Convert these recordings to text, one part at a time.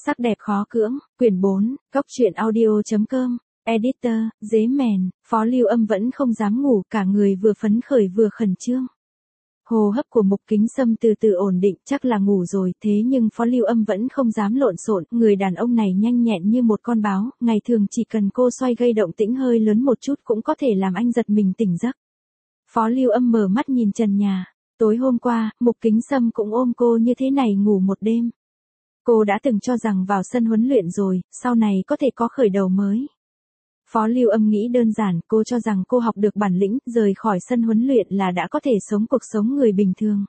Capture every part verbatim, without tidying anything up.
Sắc đẹp khó cưỡng, quyển bốn, góc truyện audio.com, editor, dế mèn, Phó Lưu Âm vẫn không dám ngủ, cả người vừa phấn khởi vừa khẩn trương. Hô hấp của Mục Kính Sâm từ từ ổn định, chắc là ngủ rồi, thế nhưng Phó Lưu Âm vẫn không dám lộn xộn, người đàn ông này nhanh nhẹn như một con báo, ngày thường chỉ cần cô xoay gây động tĩnh hơi lớn một chút cũng có thể làm anh giật mình tỉnh giấc. Phó Lưu Âm mở mắt nhìn trần nhà, tối hôm qua, Mục Kính Sâm cũng ôm cô như thế này ngủ một đêm. Cô đã từng cho rằng vào sân huấn luyện rồi, sau này có thể có khởi đầu mới. Phó Lưu Âm nghĩ đơn giản, cô cho rằng cô học được bản lĩnh, rời khỏi sân huấn luyện là đã có thể sống cuộc sống người bình thường.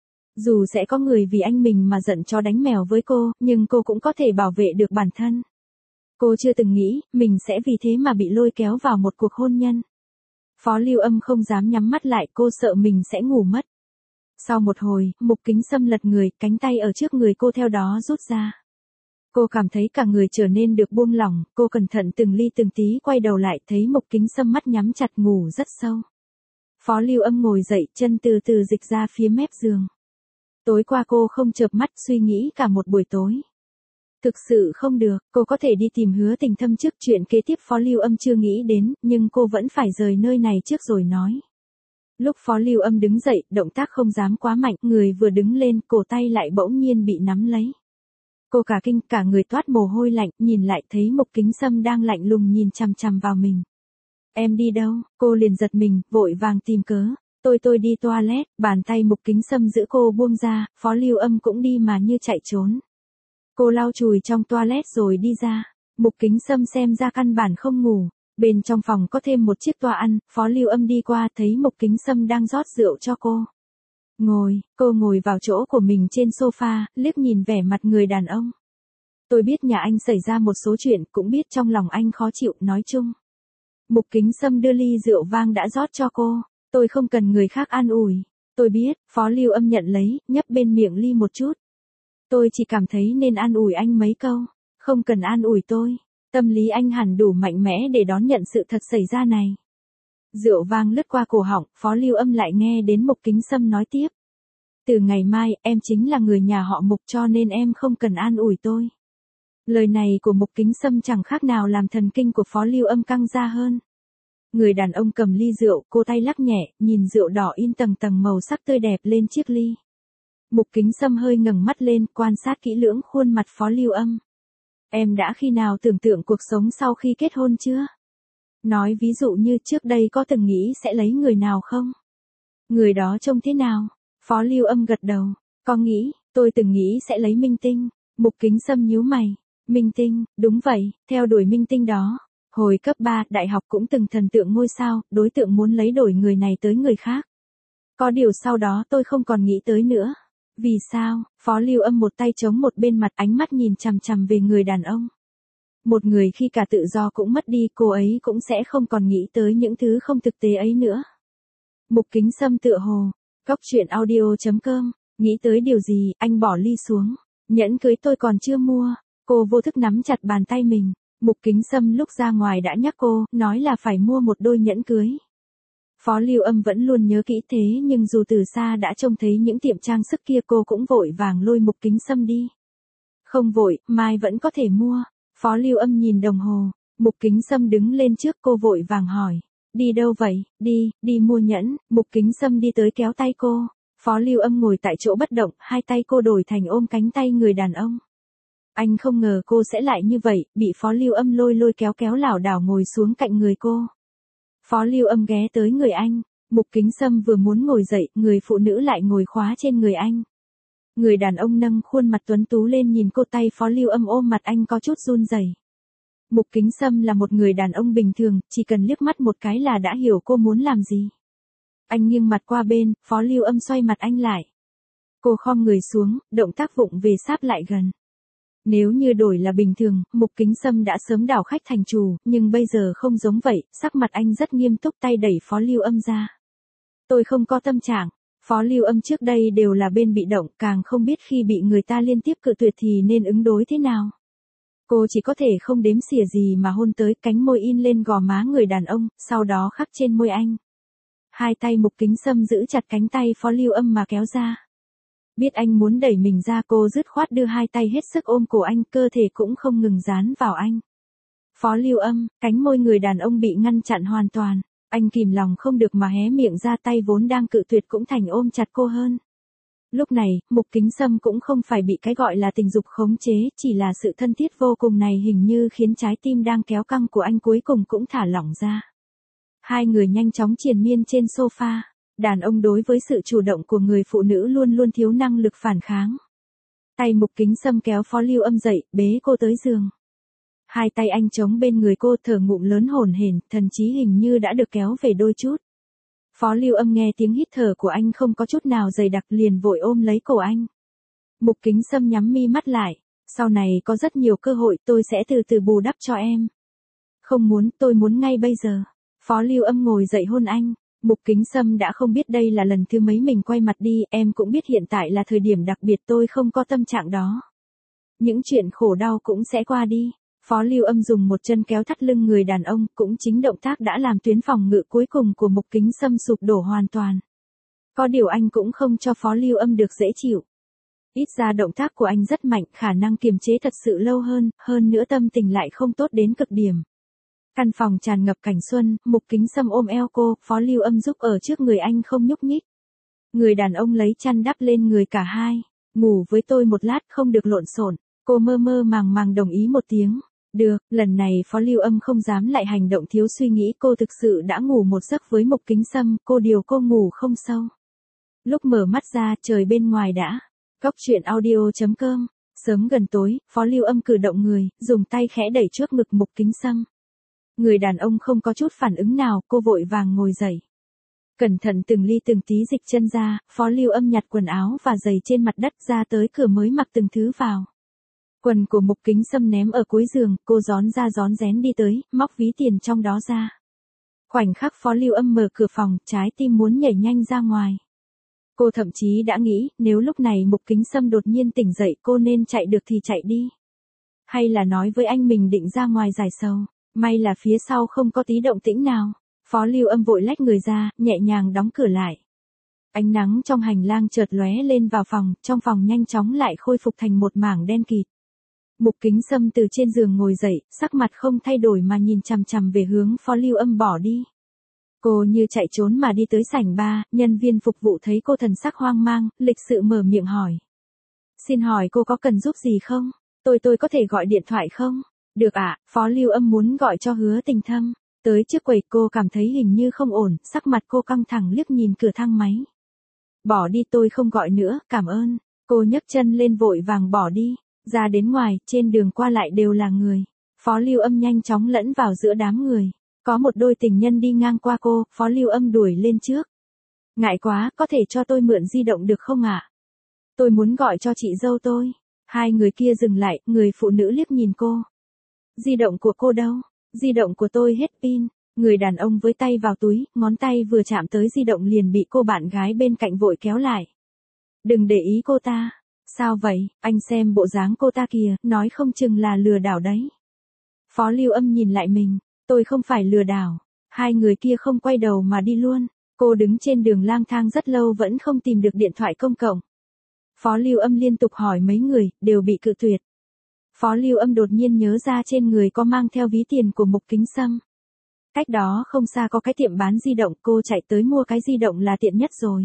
Dù sẽ có người vì anh mình mà giận chó đánh mèo với cô, nhưng cô cũng có thể bảo vệ được bản thân. Cô chưa từng nghĩ, mình sẽ vì thế mà bị lôi kéo vào một cuộc hôn nhân. Phó Lưu Âm không dám nhắm mắt lại, cô sợ mình sẽ ngủ mất. Sau một hồi, Mục Kính Sâm lật người, cánh tay ở trước người cô theo đó rút ra. Cô cảm thấy cả người trở nên được buông lỏng, cô cẩn thận từng ly từng tí quay đầu lại, thấy Mục Kính Sâm mắt nhắm chặt ngủ rất sâu. Phó Lưu Âm ngồi dậy, chân từ từ dịch ra phía mép giường. Tối qua cô không chợp mắt suy nghĩ cả một buổi tối. Thực sự không được, cô có thể đi tìm Hứa Tình Thâm trước, chuyện kế tiếp Phó Lưu Âm chưa nghĩ đến, nhưng cô vẫn phải rời nơi này trước rồi nói. Lúc Phó Lưu Âm đứng dậy, động tác không dám quá mạnh, người vừa đứng lên, cổ tay lại bỗng nhiên bị nắm lấy. Cô cả kinh, cả người toát mồ hôi lạnh, nhìn lại thấy Mục Kính Sâm đang lạnh lùng nhìn chằm chằm vào mình. Em đi đâu? Cô liền giật mình, vội vàng tìm cớ. Tôi tôi đi toilet, bàn tay Mục Kính Sâm giữ cô buông ra, Phó Lưu Âm cũng đi mà như chạy trốn. Cô lau chùi trong toilet rồi đi ra. Mục Kính Sâm xem ra căn bản không ngủ. Bên trong phòng có thêm một chiếc toa ăn, Phó Lưu Âm đi qua thấy Mục Kính Sâm đang rót rượu cho cô. Ngồi, cô ngồi vào chỗ của mình trên sofa, liếc nhìn vẻ mặt người đàn ông. Tôi biết nhà anh xảy ra một số chuyện, cũng biết trong lòng anh khó chịu, nói chung. Mục Kính Sâm đưa ly rượu vang đã rót cho cô. Tôi không cần người khác an ủi. Tôi biết, Phó Lưu Âm nhận lấy, nhấp bên miệng ly một chút. Tôi chỉ cảm thấy nên an ủi anh mấy câu. Không cần an ủi tôi. Tâm lý anh hẳn đủ mạnh mẽ để đón nhận sự thật xảy ra này. Rượu vang lướt qua cổ họng, Phó Lưu Âm lại nghe đến Mục Kính Sâm nói tiếp. Từ ngày mai, em chính là người nhà họ Mục cho nên em không cần an ủi tôi. Lời này của Mục Kính Sâm chẳng khác nào làm thần kinh của Phó Lưu Âm căng ra hơn. Người đàn ông cầm ly rượu, cô tay lắc nhẹ, nhìn rượu đỏ in tầng tầng màu sắc tươi đẹp lên chiếc ly. Mục Kính Sâm hơi ngẩng mắt lên, quan sát kỹ lưỡng khuôn mặt Phó Lưu Âm. Em đã khi nào tưởng tượng cuộc sống sau khi kết hôn chưa? Nói ví dụ như trước đây có từng nghĩ sẽ lấy người nào không? Người đó trông thế nào? Phó Lưu Âm gật đầu. Có nghĩ, tôi từng nghĩ sẽ lấy Minh Tinh. Mục Kính Sâm nhíu mày. Minh Tinh, đúng vậy, theo đuổi Minh Tinh đó. Hồi cấp ba, đại học cũng từng thần tượng ngôi sao, đối tượng muốn lấy đổi người này tới người khác. Có điều sau đó tôi không còn nghĩ tới nữa. Vì sao? Phó Lưu Âm một tay chống một bên mặt, ánh mắt nhìn chằm chằm về người đàn ông. Một người khi cả tự do cũng mất đi, cô ấy cũng sẽ không còn nghĩ tới những thứ không thực tế ấy nữa. Mục Kính Sâm tựa hồ. Góc truyện audio.com, nghĩ tới điều gì, anh bỏ ly xuống. Nhẫn cưới tôi còn chưa mua. Cô vô thức nắm chặt bàn tay mình. Mục Kính Sâm lúc ra ngoài đã nhắc cô, nói là phải mua một đôi nhẫn cưới. Phó Lưu Âm vẫn luôn nhớ kỹ thế, nhưng dù từ xa đã trông thấy những tiệm trang sức kia, cô cũng vội vàng lôi Mục Kính Sâm đi. Không vội, mai vẫn có thể mua. Phó Lưu Âm nhìn đồng hồ. Mục Kính Sâm đứng lên trước, cô vội vàng hỏi. Đi đâu vậy? Đi, đi mua nhẫn. Mục Kính Sâm đi tới kéo tay cô. Phó Lưu Âm ngồi tại chỗ bất động, hai tay cô đổi thành ôm cánh tay người đàn ông. Anh không ngờ cô sẽ lại như vậy, bị Phó Lưu Âm lôi lôi kéo kéo lảo đảo ngồi xuống cạnh người cô. Phó Lưu Âm ghé tới người anh. Mục Kính Sâm vừa muốn ngồi dậy, người phụ nữ lại ngồi khóa trên người anh. Người đàn ông nâng khuôn mặt tuấn tú lên nhìn cô, tay Phó Lưu Âm ôm mặt anh có chút run rẩy. Mục Kính Sâm là một người đàn ông bình thường, chỉ cần liếc mắt một cái là đã hiểu cô muốn làm gì. Anh nghiêng mặt qua bên, Phó Lưu Âm xoay mặt anh lại. Cô khom người xuống, động tác vụng về sáp lại gần. Nếu như đổi là bình thường, Mục Kính Sâm đã sớm đảo khách thành chủ, nhưng bây giờ không giống vậy, sắc mặt anh rất nghiêm túc, tay đẩy Phó Lưu Âm ra. Tôi không có tâm trạng. Phó Lưu Âm trước đây đều là bên bị động, càng không biết khi bị người ta liên tiếp cự tuyệt thì nên ứng đối thế nào. Cô chỉ có thể không đếm xỉa gì mà hôn tới, cánh môi in lên gò má người đàn ông, sau đó khắc trên môi anh. Hai tay Mục Kính Sâm giữ chặt cánh tay Phó Lưu Âm mà kéo ra. Biết anh muốn đẩy mình ra, cô dứt khoát đưa hai tay hết sức ôm cổ anh, cơ thể cũng không ngừng dán vào anh. Phó Lưu Âm, cánh môi người đàn ông bị ngăn chặn hoàn toàn. Anh kìm lòng không được mà hé miệng ra, tay vốn đang cự tuyệt cũng thành ôm chặt cô hơn. Lúc này, Mục Kính Sâm cũng không phải bị cái gọi là tình dục khống chế, chỉ là sự thân thiết vô cùng này hình như khiến trái tim đang kéo căng của anh cuối cùng cũng thả lỏng ra. Hai người nhanh chóng triền miên trên sofa. Đàn ông đối với sự chủ động của người phụ nữ luôn luôn thiếu năng lực phản kháng. Tay Mục Kính Sâm kéo Phó Lưu Âm dậy, bế cô tới giường. Hai tay anh chống bên người cô, thở ngụm lớn hổn hển, thần trí hình như đã được kéo về đôi chút. Phó Lưu Âm nghe tiếng hít thở của anh không có chút nào dày đặc, liền vội ôm lấy cổ anh. Mục Kính Sâm nhắm mi mắt lại. Sau này có rất nhiều cơ hội, tôi sẽ từ từ bù đắp cho em. Không muốn, tôi muốn ngay bây giờ. Phó Lưu Âm ngồi dậy hôn anh. Mục Kính Sâm đã không biết đây là lần thứ mấy mình quay mặt đi, em cũng biết hiện tại là thời điểm đặc biệt, tôi không có tâm trạng đó. Những chuyện khổ đau cũng sẽ qua đi. Phó Lưu Âm dùng một chân kéo thắt lưng người đàn ông, cũng chính động tác đã làm tuyến phòng ngự cuối cùng của Mục Kính Sâm sụp đổ hoàn toàn. Có điều anh cũng không cho Phó Lưu Âm được dễ chịu. Ít ra động tác của anh rất mạnh, khả năng kiềm chế thật sự lâu hơn, hơn nữa tâm tình lại không tốt đến cực điểm. Căn phòng tràn ngập cảnh xuân, Mục Kính Sâm ôm eo cô, Phó Lưu Âm giúp ở trước người anh không nhúc nhích. Người đàn ông lấy chăn đắp lên người cả hai. Ngủ với tôi một lát, không được lộn xộn. Cô mơ mơ màng màng đồng ý một tiếng. Được, lần này Phó Lưu Âm không dám lại hành động thiếu suy nghĩ, cô thực sự đã ngủ một giấc với Mục Kính Sâm, cô điều cô ngủ không sâu. Lúc mở mắt ra, trời bên ngoài đã. Góc truyện audio chấm com. Sớm gần tối, Phó Lưu Âm cử động người, dùng tay khẽ đẩy trước ngực Mục Kính Sâm. Người đàn ông không có chút phản ứng nào, cô vội vàng ngồi dậy. Cẩn thận từng ly từng tí dịch chân ra, Phó Lưu Âm nhặt quần áo và giày trên mặt đất ra tới cửa mới mặc từng thứ vào. Quần của Mục Kính Sâm ném ở cuối giường, cô rón ra rón rén đi tới, móc ví tiền trong đó ra. Khoảnh khắc Phó Lưu Âm mở cửa phòng, trái tim muốn nhảy nhanh ra ngoài. Cô thậm chí đã nghĩ, nếu lúc này Mục Kính Sâm đột nhiên tỉnh dậy, cô nên chạy được thì chạy đi. Hay là nói với anh mình định ra ngoài giải sầu. May là phía sau không có tí động tĩnh nào. Phó Lưu Âm vội lách người ra, nhẹ nhàng đóng cửa lại. Ánh nắng trong hành lang chợt lóe lên vào phòng, trong phòng nhanh chóng lại khôi phục thành một mảng đen kịt. Mục Kính Sâm từ trên giường ngồi dậy, sắc mặt không thay đổi mà nhìn chằm chằm về hướng Phó Lưu Âm bỏ đi. Cô như chạy trốn mà đi tới sảnh bar, nhân viên phục vụ thấy cô thần sắc hoang mang, lịch sự mở miệng hỏi. Xin hỏi cô có cần giúp gì không? Tôi tôi có thể gọi điện thoại không? Được ạ, à, Phó Lưu Âm muốn gọi cho Hứa Tình Thâm. Tới trước quầy cô cảm thấy hình như không ổn, sắc mặt cô căng thẳng liếc nhìn cửa thang máy. Bỏ đi, tôi không gọi nữa, cảm ơn. Cô nhấc chân lên vội vàng bỏ đi. Ra đến ngoài, trên đường qua lại đều là người. Phó Lưu Âm nhanh chóng lẫn vào giữa đám người. Có một đôi tình nhân đi ngang qua cô, Phó Lưu Âm đuổi lên trước. Ngại quá, có thể cho tôi mượn di động được không ạ? Tôi muốn gọi cho chị dâu tôi. Hai người kia dừng lại, người phụ nữ liếc nhìn cô. Di động của cô đâu? Di động của tôi hết pin. Người đàn ông với tay vào túi, ngón tay vừa chạm tới di động liền bị cô bạn gái bên cạnh vội kéo lại. Đừng để ý cô ta. Sao vậy, anh xem bộ dáng cô ta kìa, nói không chừng là lừa đảo đấy. Phó Lưu Âm nhìn lại mình, tôi không phải lừa đảo. Hai người kia không quay đầu mà đi luôn. Cô đứng trên đường lang thang rất lâu vẫn không tìm được điện thoại công cộng. Phó Lưu Âm liên tục hỏi mấy người, đều bị cự tuyệt. Phó Lưu Âm đột nhiên nhớ ra trên người có mang theo ví tiền của Mục Kính Sâm. Cách đó không xa có cái tiệm bán di động, cô chạy tới mua cái di động là tiện nhất rồi.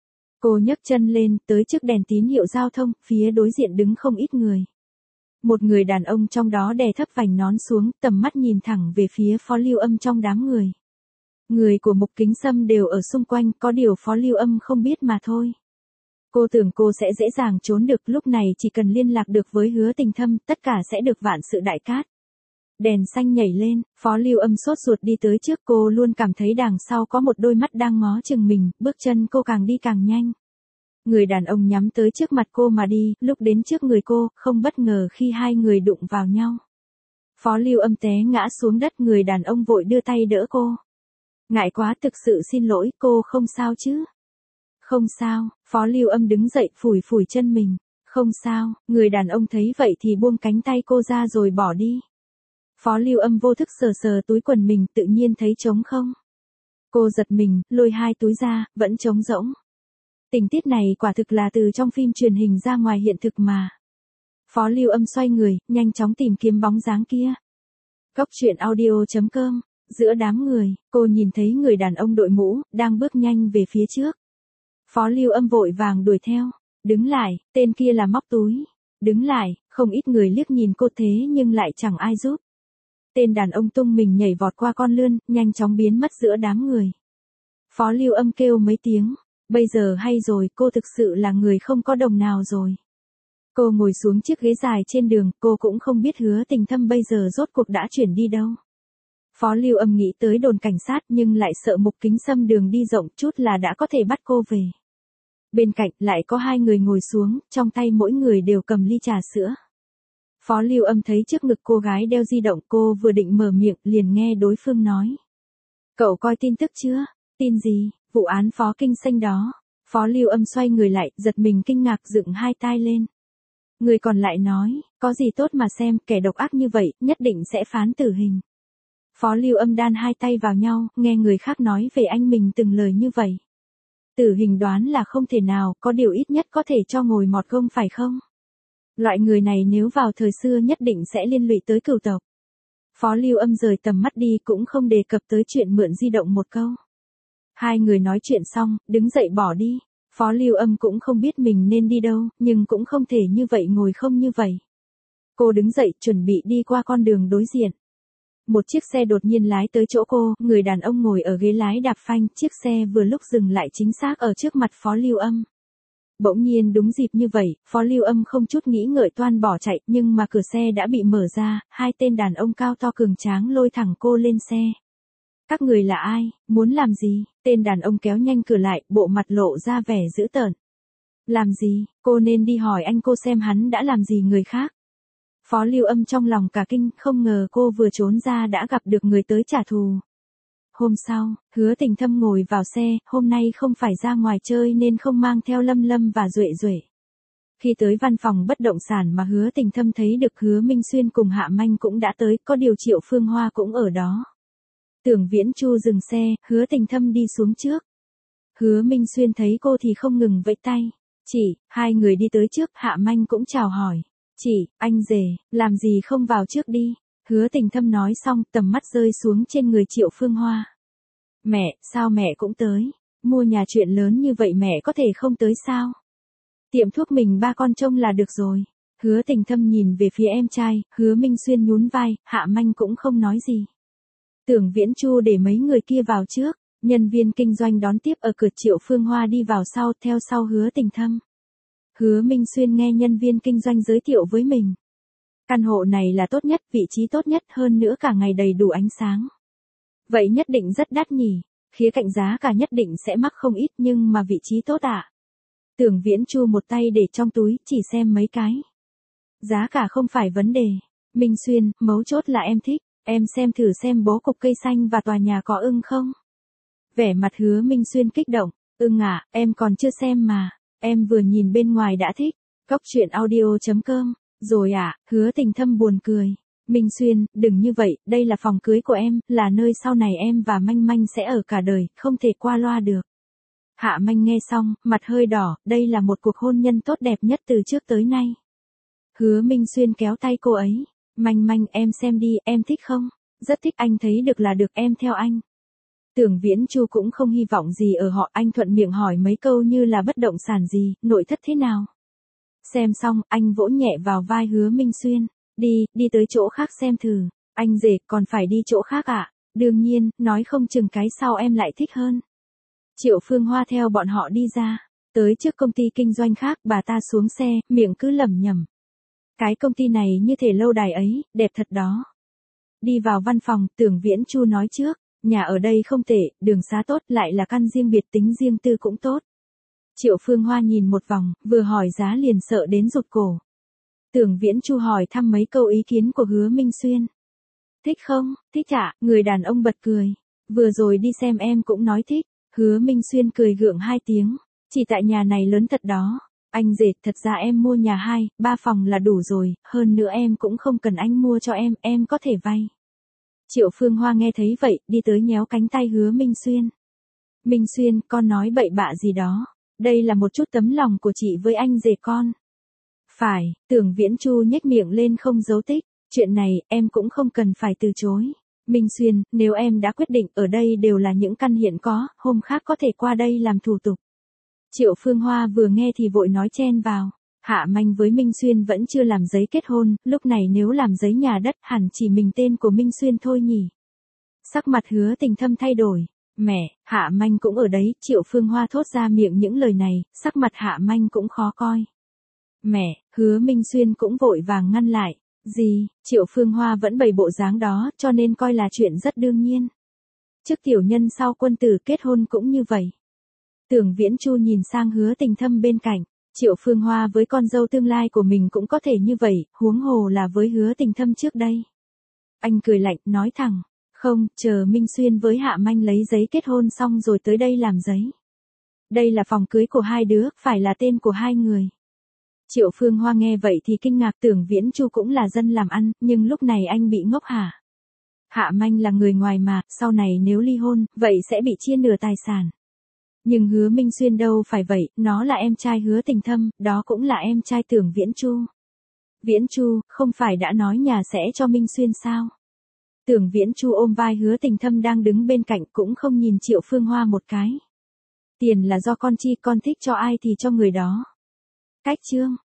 Cô nhấc chân lên, tới trước đèn tín hiệu giao thông, phía đối diện đứng không ít người. Một người đàn ông trong đó đè thấp vành nón xuống, tầm mắt nhìn thẳng về phía Phó Lưu Âm trong đám người. Người của Mục Kính Sâm đều ở xung quanh, có điều Phó Lưu Âm không biết mà thôi. Cô tưởng cô sẽ dễ dàng trốn được, lúc này chỉ cần liên lạc được với Hứa Tình Thâm, tất cả sẽ được vạn sự đại cát. Đèn xanh nhảy lên, Phó Lưu Âm sốt ruột đi tới trước, cô luôn cảm thấy đằng sau có một đôi mắt đang ngó chừng mình, bước chân cô càng đi càng nhanh. Người đàn ông nhắm tới trước mặt cô mà đi, lúc đến trước người cô, không bất ngờ khi hai người đụng vào nhau. Phó Lưu Âm té ngã xuống đất, người đàn ông vội đưa tay đỡ cô. Ngại quá, thực sự xin lỗi, cô không sao chứ? Không sao, Phó Lưu Âm đứng dậy phủi phủi chân mình. Không sao, người đàn ông thấy vậy thì buông cánh tay cô ra rồi bỏ đi. Phó Lưu Âm vô thức sờ sờ túi quần mình, tự nhiên thấy trống không. Cô giật mình, lôi hai túi ra, vẫn trống rỗng. Tình tiết này quả thực là từ trong phim truyền hình ra ngoài hiện thực mà. Phó Lưu Âm xoay người, nhanh chóng tìm kiếm bóng dáng kia. Góc truyện audio chấm com, giữa đám người, cô nhìn thấy người đàn ông đội mũ, đang bước nhanh về phía trước. Phó Lưu Âm vội vàng đuổi theo. Đứng lại, tên kia là móc túi. Đứng lại, không ít người liếc nhìn cô thế nhưng lại chẳng ai giúp. Tên đàn ông tung mình nhảy vọt qua con lươn, nhanh chóng biến mất giữa đám người. Phó Lưu Âm kêu mấy tiếng. Bây giờ hay rồi, cô thực sự là người không có đồng nào rồi. Cô ngồi xuống chiếc ghế dài trên đường, cô cũng không biết Hứa Tình Thâm bây giờ rốt cuộc đã chuyển đi đâu. Phó Lưu Âm nghĩ tới đồn cảnh sát nhưng lại sợ Mục Kính Sâm đường đi rộng chút là đã có thể bắt cô về. Bên cạnh lại có hai người ngồi xuống, trong tay mỗi người đều cầm ly trà sữa. Phó Lưu Âm thấy trước ngực cô gái đeo di động, cô vừa định mở miệng liền nghe đối phương nói. Cậu coi tin tức chưa? Tin gì? Vụ án Phó Kinh Xanh đó. Phó Lưu Âm xoay người lại, giật mình kinh ngạc dựng hai tai lên. Người còn lại nói, có gì tốt mà xem, kẻ độc ác như vậy, nhất định sẽ phán tử hình. Phó Lưu Âm đan hai tay vào nhau, nghe người khác nói về anh mình từng lời như vậy. Tử hình đoán là không thể nào, có điều ít nhất có thể cho ngồi mọt gông phải không? Loại người này nếu vào thời xưa nhất định sẽ liên lụy tới cửu tộc. Phó Lưu Âm rời tầm mắt đi cũng không đề cập tới chuyện mượn di động một câu. Hai người nói chuyện xong, đứng dậy bỏ đi. Phó Lưu Âm cũng không biết mình nên đi đâu, nhưng cũng không thể như vậy ngồi không như vậy. Cô đứng dậy chuẩn bị đi qua con đường đối diện. Một chiếc xe đột nhiên lái tới chỗ cô, người đàn ông ngồi ở ghế lái đạp phanh, chiếc xe vừa lúc dừng lại chính xác ở trước mặt Phó Lưu Âm. Bỗng nhiên đúng dịp như vậy, Phó Lưu Âm không chút nghĩ ngợi toan bỏ chạy, nhưng mà cửa xe đã bị mở ra, hai tên đàn ông cao to cường tráng lôi thẳng cô lên xe. Các người là ai, muốn làm gì? Tên đàn ông kéo nhanh cửa lại, bộ mặt lộ ra vẻ dữ tợn. Làm gì, cô nên đi hỏi anh cô xem hắn đã làm gì người khác. Phó Lưu Âm trong lòng cả kinh, không ngờ cô vừa trốn ra đã gặp được người tới trả thù. Hôm sau, Hứa Tình Thâm ngồi vào xe, hôm nay không phải ra ngoài chơi nên không mang theo Lâm Lâm và Duệ Duệ. Khi tới văn phòng bất động sản mà Hứa Tình Thâm thấy được Hứa Minh Xuyên cùng Hạ Manh cũng đã tới, có điều Triệu Phương Hoa cũng ở đó. Tưởng Viễn Chu dừng xe, Hứa Tình Thâm đi xuống trước. Hứa Minh Xuyên thấy cô thì không ngừng vẫy tay. Chị, hai người đi tới trước, Hạ Manh cũng chào hỏi. Chị, anh rể, làm gì không vào trước đi. Hứa Tình Thâm nói xong, tầm mắt rơi xuống trên người Triệu Phương Hoa. Mẹ, sao mẹ cũng tới? Mua nhà chuyện lớn như vậy mẹ có thể không tới sao? Tiệm thuốc mình ba con trông là được rồi. Hứa Tình Thâm nhìn về phía em trai, Hứa Minh Xuyên nhún vai, Hạ Manh cũng không nói gì. Tưởng Viễn Chu để mấy người kia vào trước, nhân viên kinh doanh đón tiếp ở cửa, Triệu Phương Hoa đi vào sau, theo sau Hứa Tình Thâm. Hứa Minh Xuyên nghe nhân viên kinh doanh giới thiệu với mình. Căn hộ này là tốt nhất, vị trí tốt nhất, hơn nữa cả ngày đầy đủ ánh sáng. Vậy nhất định rất đắt nhỉ, khía cạnh giá cả nhất định sẽ mắc không ít nhưng mà vị trí tốt ạ. À? Tưởng Viễn Chu một tay để trong túi, chỉ xem mấy cái. Giá cả không phải vấn đề. Minh Xuyên, mấu chốt là em thích, em xem thử xem bố cục cây xanh và tòa nhà có ưng không? Vẻ mặt Hứa Minh Xuyên kích động, ưng à, em còn chưa xem mà, em vừa nhìn bên ngoài đã thích. Góc truyện audio chấm com. Rồi à, Hứa Tình Thâm buồn cười. Minh Xuyên, đừng như vậy, đây là phòng cưới của em, là nơi sau này em và Manh Manh sẽ ở cả đời, không thể qua loa được. Hạ Manh nghe xong, mặt hơi đỏ, đây là một cuộc hôn nhân tốt đẹp nhất từ trước tới nay. Hứa Minh Xuyên kéo tay cô ấy. Manh Manh, em xem đi, em thích không? Rất thích, anh thấy được là được, em theo anh. Tưởng Viễn Chu cũng không hy vọng gì ở họ, anh thuận miệng hỏi mấy câu như là bất động sản gì, nội thất thế nào. Xem xong, anh vỗ nhẹ vào vai Hứa Minh Xuyên. Đi, đi tới chỗ khác xem thử. Anh rể, còn phải đi chỗ khác à? Đương nhiên, nói không chừng cái sau em lại thích hơn. Triệu Phương Hoa theo bọn họ đi ra. Tới trước công ty kinh doanh khác, bà ta xuống xe, miệng cứ lẩm nhẩm. Cái công ty này như thể lâu đài ấy, đẹp thật đó. Đi vào văn phòng, Tưởng Viễn Chu nói trước. Nhà ở đây không tệ, đường xá tốt, lại là căn riêng biệt, tính riêng tư cũng tốt. Triệu Phương Hoa nhìn một vòng, vừa hỏi giá liền sợ đến rụt cổ. Tưởng Viễn Chu hỏi thăm mấy câu ý kiến của Hứa Minh Xuyên. Thích không? Thích ạ, người đàn ông bật cười. Vừa rồi đi xem em cũng nói thích. Hứa Minh Xuyên cười gượng hai tiếng. Chỉ tại nhà này lớn thật đó. Anh rể, thật ra em mua nhà hai, ba phòng là đủ rồi, hơn nữa em cũng không cần anh mua cho em, em có thể vay. Triệu Phương Hoa nghe thấy vậy, đi tới nhéo cánh tay Hứa Minh Xuyên. Minh Xuyên, con nói bậy bạ gì đó. Đây là một chút tấm lòng của chị với anh rể con. Phải, Tưởng Viễn Chu nhếch miệng lên không giấu tích. Chuyện này, em cũng không cần phải từ chối. Minh Xuyên, nếu em đã quyết định, ở đây đều là những căn hiện có, hôm khác có thể qua đây làm thủ tục. Triệu Phương Hoa vừa nghe thì vội nói chen vào. Hạ Manh với Minh Xuyên vẫn chưa làm giấy kết hôn, lúc này nếu làm giấy nhà đất hẳn chỉ mình tên của Minh Xuyên thôi nhỉ. Sắc mặt Hứa Tình Thâm thay đổi. Mẹ, Hạ Manh cũng ở đấy, Triệu Phương Hoa thốt ra miệng những lời này, sắc mặt Hạ Manh cũng khó coi. Mẹ, Hứa Minh Xuyên cũng vội vàng ngăn lại. Gì, Triệu Phương Hoa vẫn bày bộ dáng đó, cho nên coi là chuyện rất đương nhiên. Trước tiểu nhân sau quân tử kết hôn cũng như vậy. Tưởng Viễn Chu nhìn sang Hứa Tình Thâm bên cạnh. Triệu Phương Hoa với con dâu tương lai của mình cũng có thể như vậy, huống hồ là với Hứa Tình Thâm trước đây. Anh cười lạnh, nói thẳng. Không, chờ Minh Xuyên với Hạ Manh lấy giấy kết hôn xong rồi tới đây làm giấy. Đây là phòng cưới của hai đứa, phải là tên của hai người. Triệu Phương Hoa nghe vậy thì kinh ngạc, Tưởng Viễn Chu cũng là dân làm ăn, nhưng lúc này anh bị ngốc hả? Hạ Manh là người ngoài mà, sau này nếu ly hôn, vậy sẽ bị chia nửa tài sản. Nhưng Hứa Minh Xuyên đâu phải vậy, nó là em trai Hứa Tình Thâm, đó cũng là em trai Tưởng Viễn Chu. Viễn Chu, không phải đã nói nhà sẽ cho Minh Xuyên sao? Tưởng Viễn Chu ôm vai Hứa Tình Thâm đang đứng bên cạnh cũng không nhìn Triệu Phương Hoa một cái. Tiền là do con chi, con thích cho ai thì cho người đó. Cách chương.